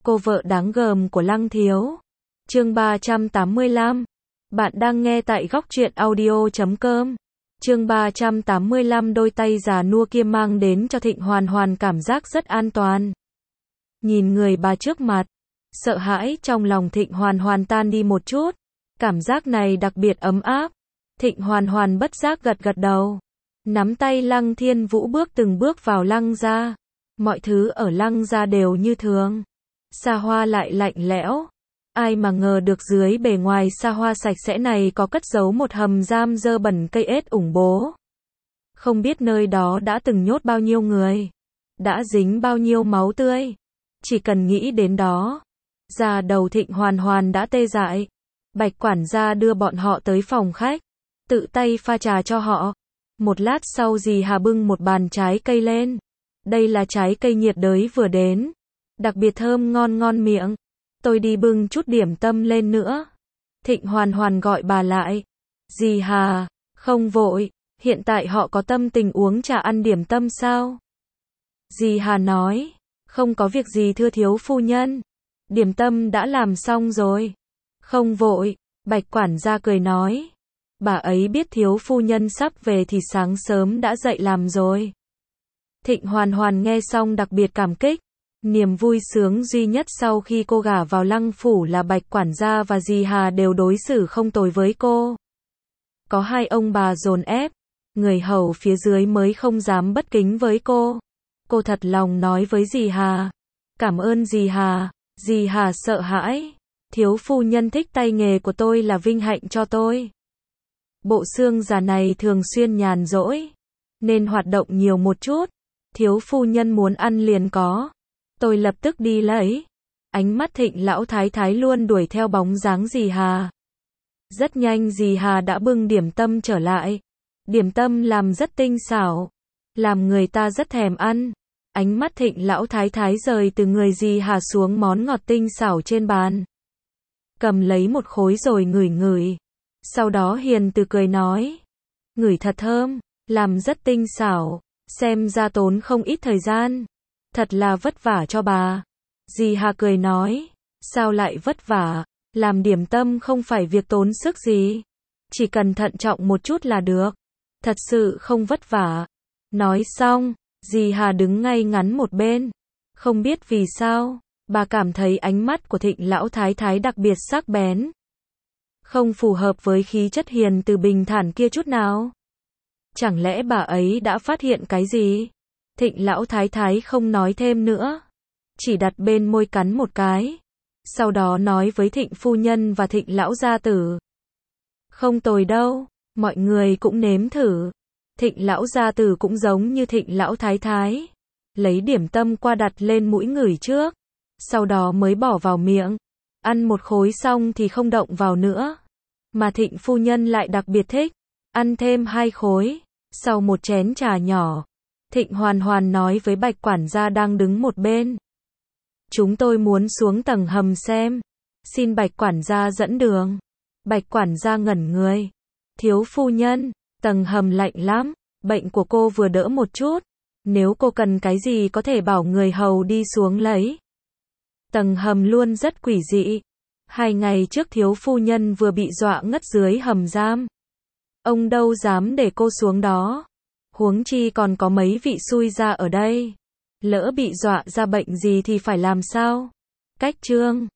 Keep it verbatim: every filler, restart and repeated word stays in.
cô vợ đáng gờm của Lăng Thiếu. Chương ba trăm tám mươi lăm. Bạn đang nghe tại góc truyện audio chấm com. Chương ba trăm tám mươi lăm. Đôi tay già nua kia mang đến cho Thịnh Hoàn Hoàn cảm giác rất an toàn. Nhìn người bà trước mặt, sợ hãi trong lòng Thịnh Hoàn Hoàn tan đi một chút. Cảm giác này đặc biệt ấm áp. Thịnh Hoàn Hoàn bất giác gật gật đầu. Nắm tay Lăng Thiên Vũ bước từng bước vào Lăng gia. Mọi thứ ở Lăng gia đều như thường. Xa hoa lại lạnh lẽo. Ai mà ngờ được dưới bề ngoài xa hoa sạch sẽ này có cất giấu một hầm giam dơ bẩn cây ết ủng bố. Không biết nơi đó đã từng nhốt bao nhiêu người. Đã dính bao nhiêu máu tươi. Chỉ cần nghĩ đến đó. Da đầu Thịnh Hoàn Hoàn đã tê dại. Bạch quản gia đưa bọn họ tới phòng khách. Tự tay pha trà cho họ. Một lát sau dì Hà bưng một bàn trái cây lên. Đây là trái cây nhiệt đới vừa đến. Đặc biệt thơm ngon ngon miệng. Tôi đi bưng chút điểm tâm lên nữa. Thịnh Hoàn Hoàn gọi bà lại. Dì Hà, không vội. Hiện tại họ có tâm tình uống trà ăn điểm tâm sao? Dì Hà nói. Không có việc gì thưa thiếu phu nhân. Điểm tâm đã làm xong rồi. Không vội. Bạch quản gia cười nói. Bà ấy biết thiếu phu nhân sắp về thì sáng sớm đã dậy làm rồi. Thịnh Hoàn Hoàn nghe xong đặc biệt cảm kích. Niềm vui sướng duy nhất sau khi cô gả vào Lăng phủ là Bạch quản gia và dì Hà đều đối xử không tồi với cô. Có hai ông bà dồn ép, người hầu phía dưới mới không dám bất kính với cô. Cô thật lòng nói với dì Hà. Cảm ơn dì Hà. Dì Hà sợ hãi. Thiếu phu nhân thích tay nghề của tôi là vinh hạnh cho tôi. Bộ xương già này thường xuyên nhàn rỗi, nên hoạt động nhiều một chút. Thiếu phu nhân muốn ăn liền có. Tôi lập tức đi lấy. Ánh mắt Thịnh lão thái thái luôn đuổi theo bóng dáng dì Hà. Rất nhanh dì Hà đã bưng điểm tâm trở lại. Điểm tâm làm rất tinh xảo, làm người ta rất thèm ăn. Ánh mắt Thịnh lão thái thái rời từ người dì Hà xuống món ngọt tinh xảo trên bàn. Cầm lấy một khối rồi ngửi ngửi. Sau đó hiền từ cười nói. Ngửi thật thơm, làm rất tinh xảo, xem ra tốn không ít thời gian. Thật là vất vả cho bà. Dì Hà cười nói. Sao lại vất vả, làm điểm tâm không phải việc tốn sức gì. Chỉ cần thận trọng một chút là được. Thật sự không vất vả. Nói xong, dì Hà đứng ngay ngắn một bên. Không biết vì sao, bà cảm thấy ánh mắt của Thịnh lão thái thái đặc biệt sắc bén. Không phù hợp với khí chất hiền từ bình thản kia chút nào. Chẳng lẽ bà ấy đã phát hiện cái gì? Thịnh lão thái thái không nói thêm nữa. Chỉ đặt bên môi cắn một cái. Sau đó nói với Thịnh phu nhân và Thịnh lão gia tử. Không tồi đâu, mọi người cũng nếm thử. Thịnh lão gia tử cũng giống như Thịnh lão thái thái. Lấy điểm tâm qua đặt lên mũi ngửi trước. Sau đó mới bỏ vào miệng. Ăn một khối xong thì không động vào nữa. Mà Thịnh phu nhân lại đặc biệt thích. Ăn thêm hai khối. Sau một chén trà nhỏ, Thịnh Hoàn Hoàn nói với Bạch quản gia đang đứng một bên. Chúng tôi muốn xuống tầng hầm xem. Xin Bạch quản gia dẫn đường. Bạch quản gia ngẩn người. Thiếu phu nhân, tầng hầm lạnh lắm. Bệnh của cô vừa đỡ một chút. Nếu cô cần cái gì có thể bảo người hầu đi xuống lấy. Tầng hầm luôn rất quỷ dị. Hai ngày trước thiếu phu nhân vừa bị dọa ngất dưới hầm giam. Ông đâu dám để cô xuống đó. Huống chi còn có mấy vị xui ra ở đây. Lỡ bị dọa ra bệnh gì thì phải làm sao? Cách chương